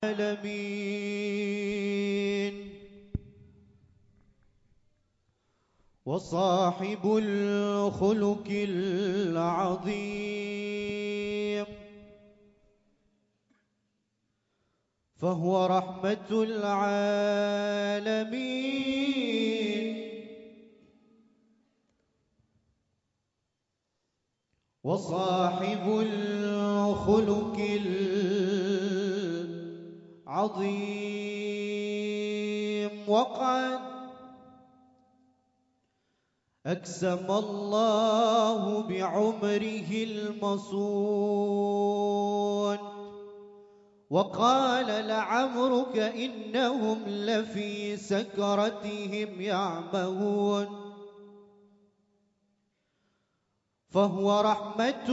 العالمين وصاحب الخلق العظيم فهو رحمة العالمين وصاحب الخلق العظيم وقد أقسم الله بعمره المصون وقال لعمرك إنهم لفي سكرتهم يعمهون فهو رحمة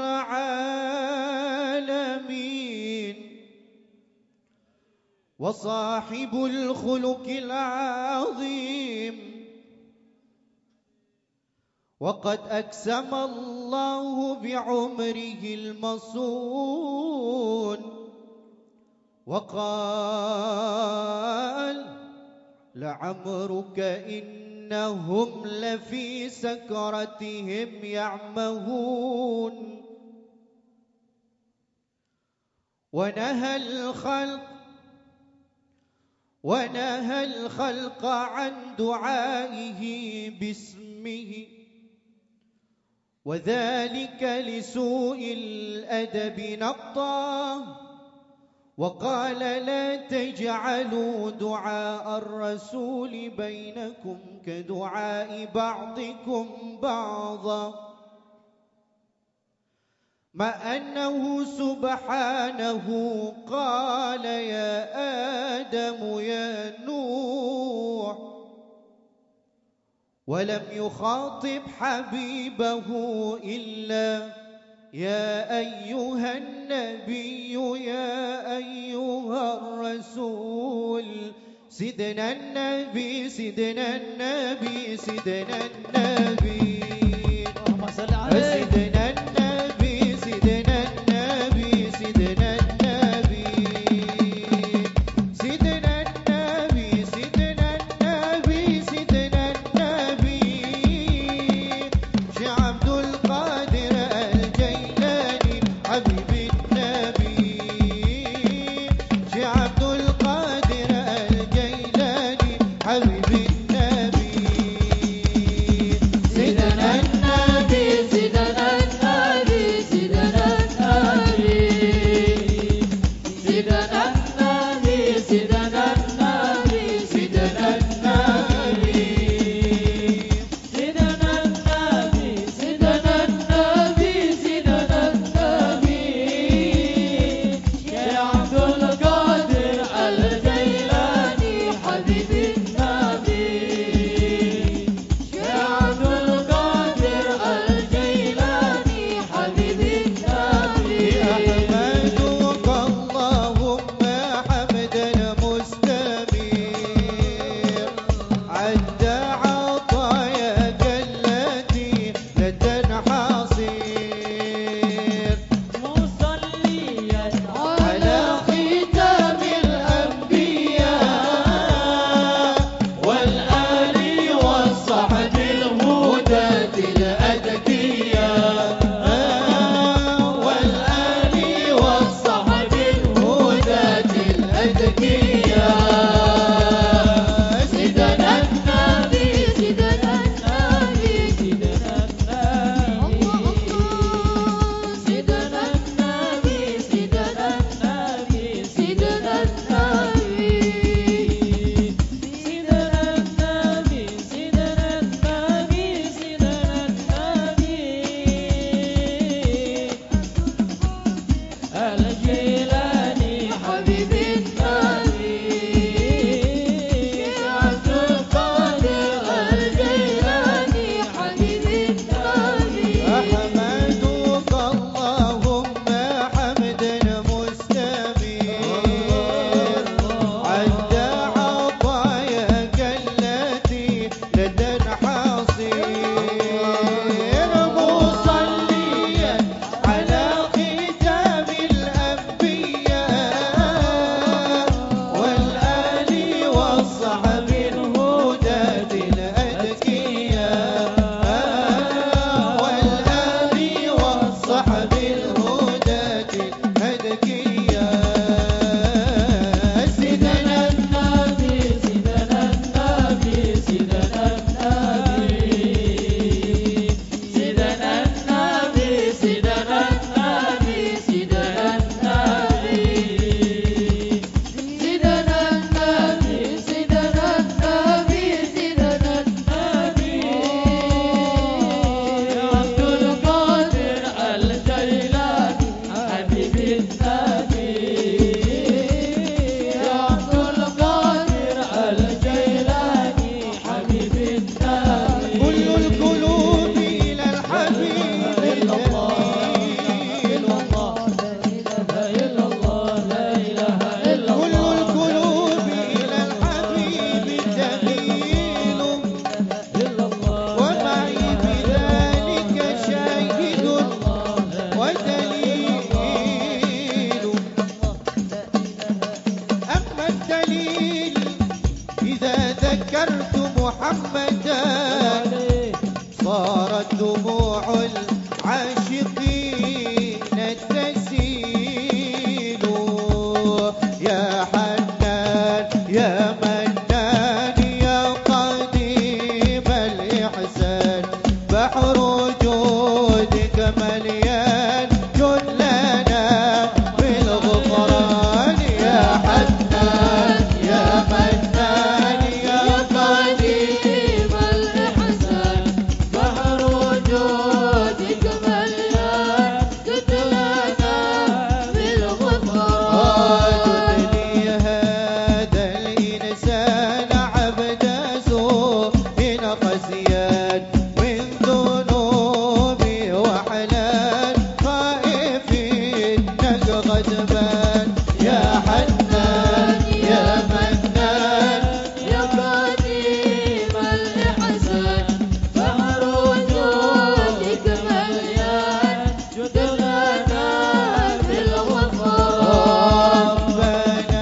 العالمين وصاحب الخلق العظيم وقد أقسم الله بعمره المصون وقال لعمرك إنهم لفي سكرتهم يعمهون ونهى الخلق عن دعائه باسمه وذلك لسوء الأدب نقضاه وقال لا تجعلوا دعاء الرسول بينكم كدعاء بعضكم بعضا مع أنه سبحانه قال يا آدم يا نوح ولم يخاطب حبيبه إلا يا أيها النبي يا أيها الرسول سيدنا النبي سيدنا النبي سيدنا النبي اللهم صل عليه سيدنا النبي سيدنا النبي سيدنا النبي سيدنا النبي سيدنا النبي سيدنا النبي شيخ عبد القادر الجيلاني حبيب النبي شيخ عبد القادر الجيلاني حبيب النبي سيدنا النبي سيدنا ذكرت محمدا صارت دموع العاشقين تسيل. يا حنان يا منان يا قديم الإحسان بحر جودك مليان جلنا بالغفران. يا حنان يا منان يا قديم الإحسان بحر جودك مليان جدلنا بالغفران. جدني هذا الإنسان عبد سوء قسيان من ذنوبي وحلال خائفين غضبان. يا حنان يا منان يا قديم الإحسان بحر جودك مليان جدلنا بالغفران. ربنا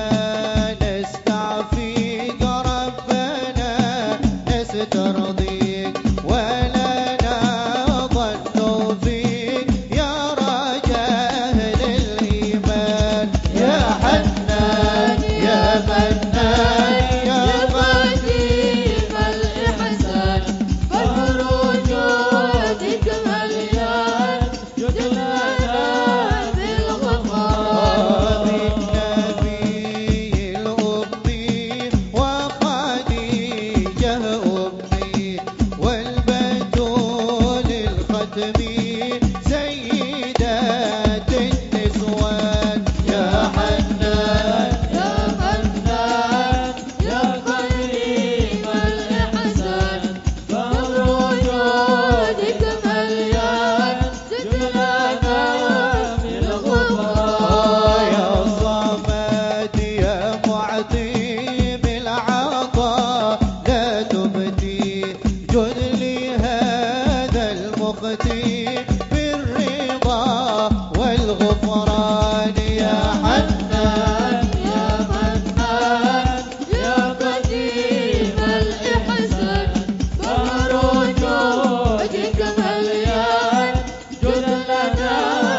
نستعفيك ربنا نسترضيك ولا نظن فيك يا رجاء أهل الإيمان. يا حنان يا منان يا قديم الإحسان بحر جودك مليان جدلنا بالغفران. بالنبي الأمي وخديجة أمي والبتول الختمي سيدات النسوان. يا حنان يا منان يا قديم الإحسان بحر جودك مليان جدلنا بالغفران. يا صمد يا معطي بالعطاء لا تبدي جد لي هذا المختي بالرضا والغفران. يا حنان يا منان يا قديم الإحسان بحر جودك مليان جدلنا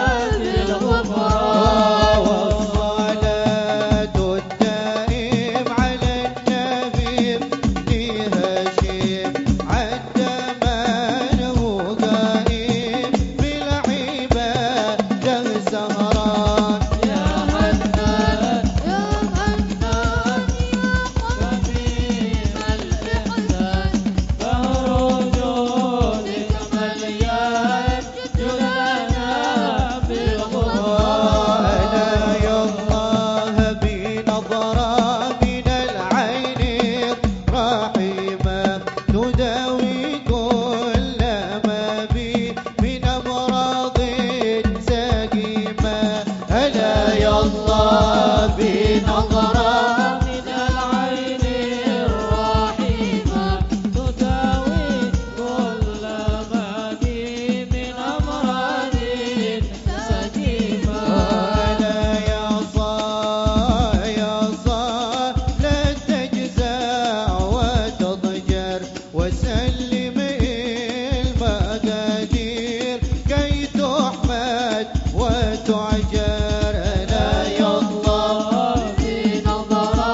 بالغفران. والصلاة الدائم على النبي ابن هاشم عد من هو قائم بالعبادة سهران. يا حنان يا منان يا قديم الإحسان بحر جودك مليان جدلنا بالغفران. أنا يا الله بنظرة من العين الرحيمة تداوي كل ما بي من أمراض سقيمة. أنا يا الله بنظرة من العين الرحيمة تداوي كل ما بي من أمراض سقيمة. أنا يا صا لا تجزع وتضجر وسلم المقادير كي تحمد وتعجر. أنا يا الله بنظرة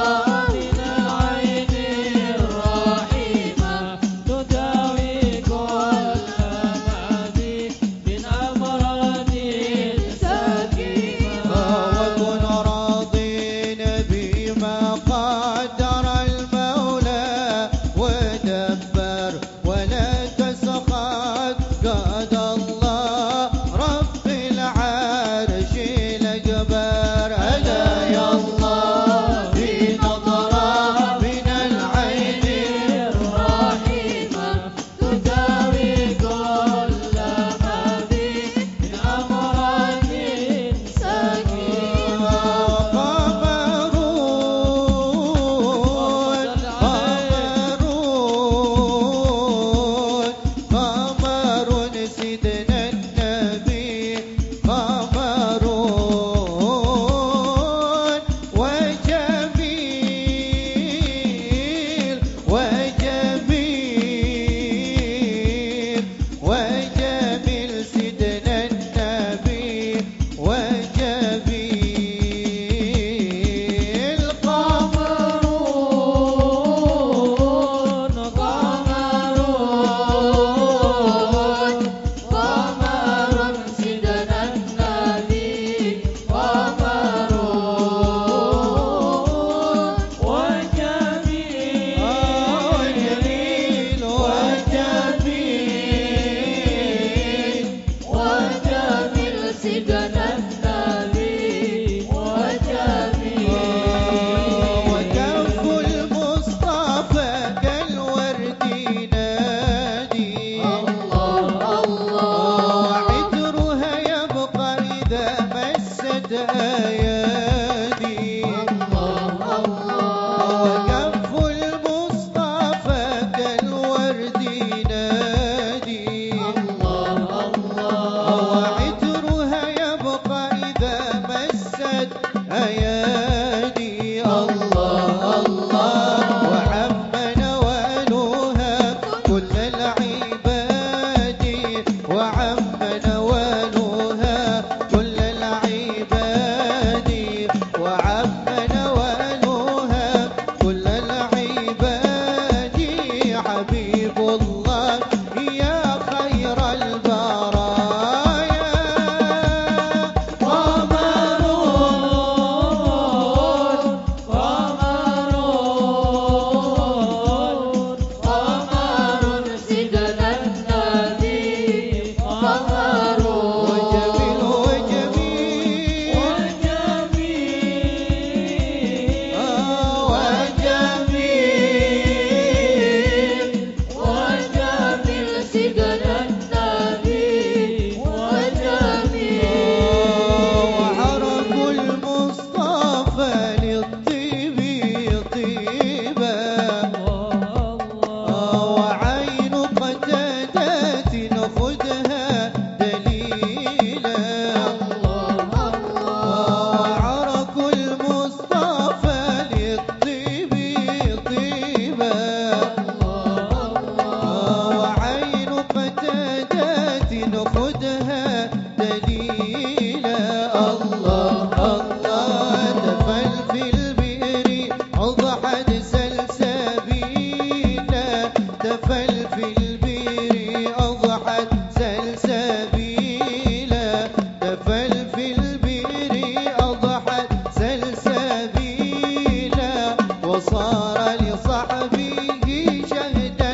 وصار لصحبه شهدا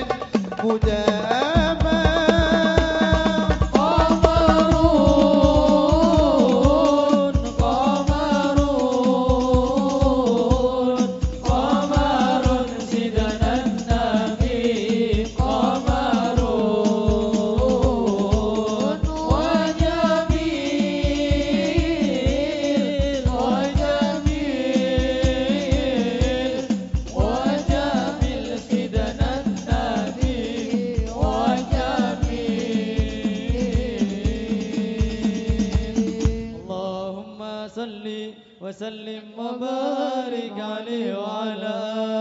مداما قمرون قمرون قمر سيدنا النبي قمرون وجميل وجميل وجميل سيدنا النبي وجميل اللهم صل وسلم وبارك عليه وعلى